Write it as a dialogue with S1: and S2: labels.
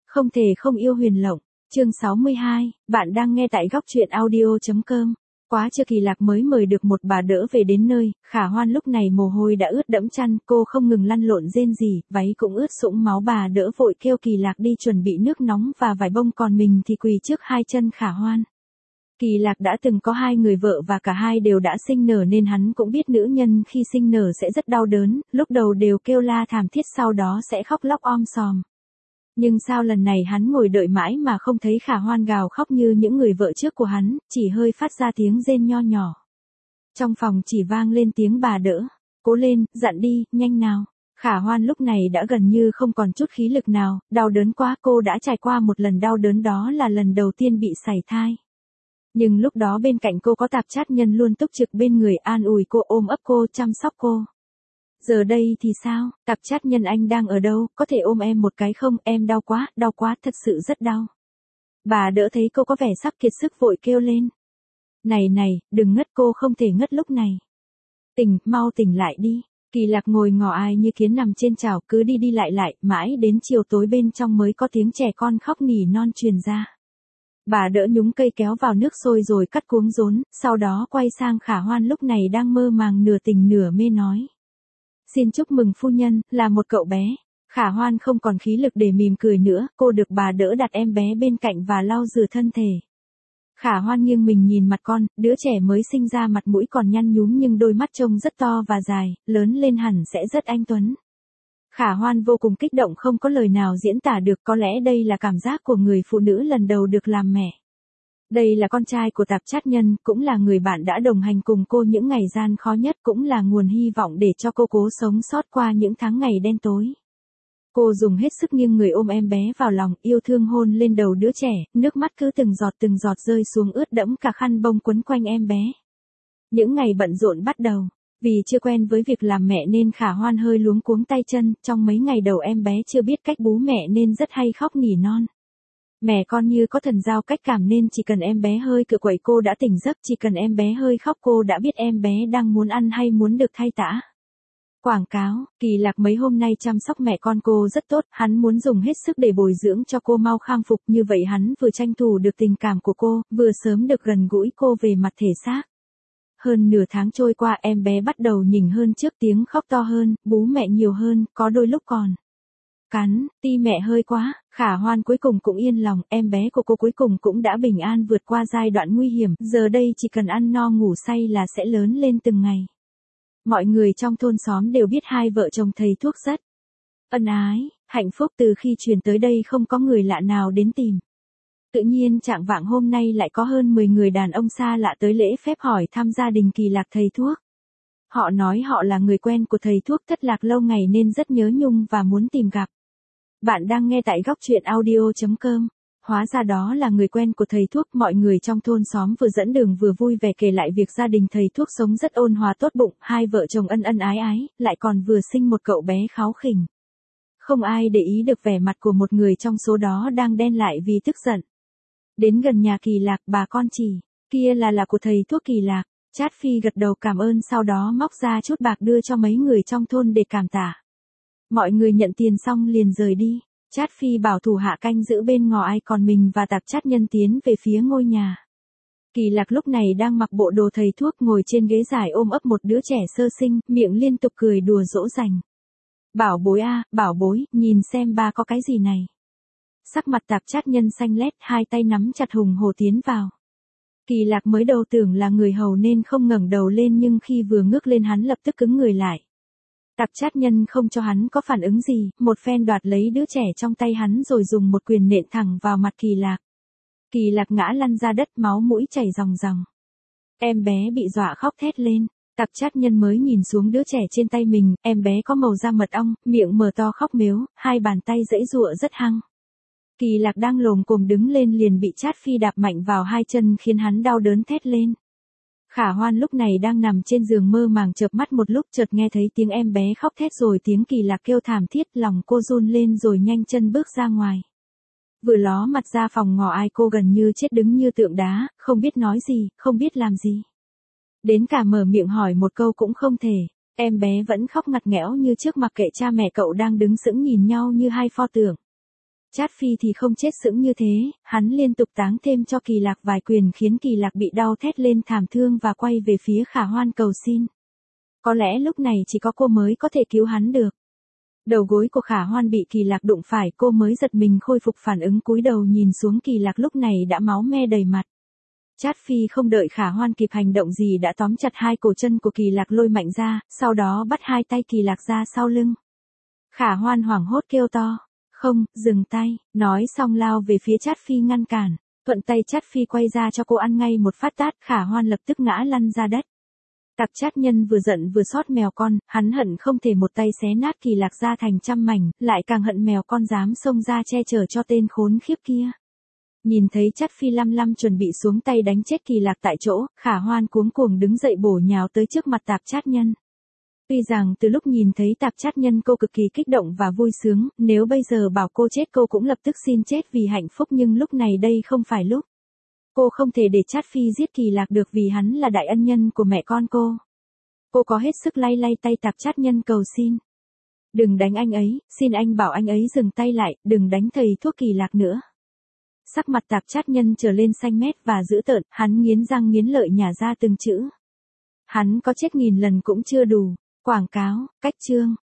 S1: Không thể không yêu Huyền Lộng. Chương 62, bạn đang nghe tại góc truyện audio.com. Quá chưa Kỳ Lạc mới mời được một bà đỡ về đến nơi, Khả Hoan lúc này mồ hôi đã ướt đẫm chăn, cô không ngừng lăn lộn rên rỉ, váy cũng ướt sũng máu. Bà đỡ vội kêu Kỳ Lạc đi chuẩn bị nước nóng và vải bông, còn mình thì quỳ trước hai chân Khả Hoan. Kỳ Lạc đã từng có hai người vợ và cả hai đều đã sinh nở nên hắn cũng biết nữ nhân khi sinh nở sẽ rất đau đớn, lúc đầu đều kêu la thảm thiết sau đó sẽ khóc lóc om sòm. Nhưng sao lần này hắn ngồi đợi mãi mà không thấy Khả Hoan gào khóc như những người vợ trước của hắn, chỉ hơi phát ra tiếng rên nho nhỏ. Trong phòng chỉ vang lên tiếng bà đỡ, cố lên, dặn đi, nhanh nào. Khả Hoan lúc này đã gần như không còn chút khí lực nào, đau đớn quá, cô đã trải qua một lần đau đớn, đó là lần đầu tiên bị sảy thai. Nhưng lúc đó bên cạnh cô có Tạp Trát Nhân luôn túc trực bên người, an ủi cô, ôm ấp cô, chăm sóc cô. Giờ đây thì sao, Tạp Trát Nhân anh đang ở đâu, có thể ôm em một cái không, em đau quá, thật sự rất đau. Bà đỡ thấy cô có vẻ sắp kiệt sức vội kêu lên. Này, đừng ngất, cô không thể ngất lúc này. Mau tỉnh lại đi. Kỳ Lạc ngồi ngỏ ai như kiến nằm trên chảo, cứ đi lại, mãi đến chiều tối bên trong mới có tiếng trẻ con khóc nỉ non truyền ra. Bà đỡ nhúng cây kéo vào nước sôi rồi cắt cuống rốn, sau đó quay sang Khả Hoan lúc này đang mơ màng nửa tỉnh nửa mê nói. Xin chúc mừng phu nhân, là một cậu bé. Khả Hoan không còn khí lực để mỉm cười nữa, cô được bà đỡ đặt em bé bên cạnh và lau rửa thân thể. Khả Hoan nghiêng mình nhìn mặt con, đứa trẻ mới sinh ra mặt mũi còn nhăn nhúm nhưng đôi mắt trông rất to và dài, lớn lên hẳn sẽ rất anh tuấn. Khả Hoan vô cùng kích động, không có lời nào diễn tả được, có lẽ đây là cảm giác của người phụ nữ lần đầu được làm mẹ. Đây là con trai của Tạp Trát Nhân, cũng là người bạn đã đồng hành cùng cô những ngày gian khó nhất, cũng là nguồn hy vọng để cho cô cố sống sót qua những tháng ngày đen tối. Cô dùng hết sức nghiêng người ôm em bé vào lòng, yêu thương hôn lên đầu đứa trẻ, nước mắt cứ từng giọt rơi xuống ướt đẫm cả khăn bông quấn quanh em bé. Những ngày bận rộn bắt đầu. Vì chưa quen với việc làm mẹ nên Khả Hoan hơi luống cuống tay chân, trong mấy ngày đầu em bé chưa biết cách bú mẹ nên rất hay khóc nỉ non. Mẹ con như có thần giao cách cảm nên chỉ cần em bé hơi cựa quậy cô đã tỉnh giấc, chỉ cần em bé hơi khóc cô đã biết em bé đang muốn ăn hay muốn được thay tã. Quảng cáo, Kỳ Lạc mấy hôm nay chăm sóc mẹ con cô rất tốt, hắn muốn dùng hết sức để bồi dưỡng cho cô mau khang phục, như vậy hắn vừa tranh thủ được tình cảm của cô, vừa sớm được gần gũi cô về mặt thể xác. Hơn nửa tháng trôi qua, em bé bắt đầu nhỉnh hơn trước, tiếng khóc to hơn, bú mẹ nhiều hơn, có đôi lúc còn cắn ti mẹ hơi quá. Khả Hoan cuối cùng cũng yên lòng, em bé của cô cuối cùng cũng đã bình an vượt qua giai đoạn nguy hiểm, giờ đây chỉ cần ăn no ngủ say là sẽ lớn lên từng ngày. Mọi người trong thôn xóm đều biết hai vợ chồng thầy thuốc rất ân ái, hạnh phúc, từ khi chuyển tới đây không có người lạ nào đến tìm. Tự nhiên trạng vạng hôm nay lại có hơn 10 người đàn ông xa lạ tới lễ phép hỏi thăm gia đình Kỳ Lạc thầy thuốc. Họ nói họ là người quen của thầy thuốc thất lạc lâu ngày nên rất nhớ nhung và muốn tìm gặp. Bạn đang nghe tại góc truyện audio.com. Hóa ra đó là người quen của thầy thuốc, mọi người trong thôn xóm vừa dẫn đường vừa vui vẻ kể lại việc gia đình thầy thuốc sống rất ôn hòa tốt bụng, hai vợ chồng ân ái, lại còn vừa sinh một cậu bé kháu khỉnh. Không ai để ý được vẻ mặt của một người trong số đó đang đen lại vì tức giận. Đến gần nhà Kỳ Lạc, bà con chỉ, kia là của thầy thuốc Kỳ Lạc. Trát Phi gật đầu cảm ơn, sau đó móc ra chút bạc đưa cho mấy người trong thôn để cảm tạ. Mọi người nhận tiền xong liền rời đi. Trát Phi bảo thủ hạ canh giữ bên ngõ ai, còn mình và Tạp Trát Nhân tiến về phía ngôi nhà. Kỳ Lạc lúc này đang mặc bộ đồ thầy thuốc, ngồi trên ghế dài ôm ấp một đứa trẻ sơ sinh, miệng liên tục cười đùa dỗ dành. Bảo bối à, bảo bối, nhìn xem ba có cái gì này. Sắc mặt Tạp Trát Nhân xanh lét, hai tay nắm chặt hùng hổ tiến vào. Kỳ Lạc mới đầu tưởng là người hầu nên không ngẩng đầu lên, nhưng khi vừa ngước lên hắn lập tức cứng người lại. Tạp Trát Nhân không cho hắn có phản ứng gì, một phen đoạt lấy đứa trẻ trong tay hắn rồi dùng một quyền nện thẳng vào mặt Kỳ Lạc. Kỳ Lạc ngã lăn ra đất, máu mũi chảy ròng ròng. Em bé bị dọa khóc thét lên. Tạp Trát Nhân mới nhìn xuống đứa trẻ trên tay mình, em bé có màu da mật ong, miệng mở to khóc mếu, hai bàn tay giãy giụa rất hăng. Kỳ Lạc đang lồm cồm đứng lên liền bị Trát Phi đạp mạnh vào hai chân khiến hắn đau đớn thét lên. Khả Hoan lúc này đang nằm trên giường mơ màng chợp mắt một lúc, chợt nghe thấy tiếng em bé khóc thét rồi tiếng Kỳ Lạc kêu thảm thiết, lòng cô run lên rồi nhanh chân bước ra ngoài. Vừa ló mặt ra phòng ngõ ai, cô gần như chết đứng như tượng đá, không biết nói gì, không biết làm gì. Đến cả mở miệng hỏi một câu cũng không thể, em bé vẫn khóc ngặt nghẽo như trước, mặc kệ cha mẹ cậu đang đứng sững nhìn nhau như hai pho tượng. Trát Phi thì không chết sững như thế, hắn liên tục táng thêm cho Kỳ Lạc vài quyền khiến Kỳ Lạc bị đau thét lên thảm thương và quay về phía Khả Hoan cầu xin. Có lẽ lúc này chỉ có cô mới có thể cứu hắn được. Đầu gối của Khả Hoan bị Kỳ Lạc đụng phải, cô mới giật mình khôi phục phản ứng, cúi đầu nhìn xuống. Kỳ Lạc lúc này đã máu me đầy mặt. Trát Phi không đợi Khả Hoan kịp hành động gì đã tóm chặt hai cổ chân của Kỳ Lạc lôi mạnh ra, sau đó bắt hai tay Kỳ Lạc ra sau lưng. Khả Hoan hoảng hốt kêu to. Không, dừng tay, nói xong lao về phía Trát Phi ngăn cản. Thuận tay Trát Phi quay ra cho cô ăn ngay một phát tát, Khả Hoan lập tức ngã lăn ra đất. Tạp Trát Nhân vừa giận vừa xót mèo con, hắn hận không thể một tay xé nát Kỳ Lạc ra thành trăm mảnh, lại càng hận mèo con dám xông ra che chở cho tên khốn khiếp kia. Nhìn thấy Trát Phi lăm lăm chuẩn bị xuống tay đánh chết Kỳ Lạc tại chỗ, Khả Hoan cuống cuồng đứng dậy bổ nhào tới trước mặt Tạp Trát Nhân. Tuy rằng từ lúc nhìn thấy Tạp Trát Nhân cô cực kỳ kích động và vui sướng, nếu bây giờ bảo cô chết cô cũng lập tức xin chết vì hạnh phúc, nhưng lúc này đây không phải lúc. Cô không thể để Trát Phi giết Kỳ Lạc được vì hắn là đại ân nhân của mẹ con cô. Cô có hết sức lay lay tay Tạp Trát Nhân cầu xin. Đừng đánh anh ấy, xin anh bảo anh ấy dừng tay lại, đừng đánh thầy thuốc Kỳ Lạc nữa. Sắc mặt Tạp Trát Nhân trở lên xanh mét và dữ tợn, hắn nghiến răng nghiến lợi nhả ra từng chữ. Hắn có chết nghìn lần cũng chưa đủ. Quảng cáo, cách chương.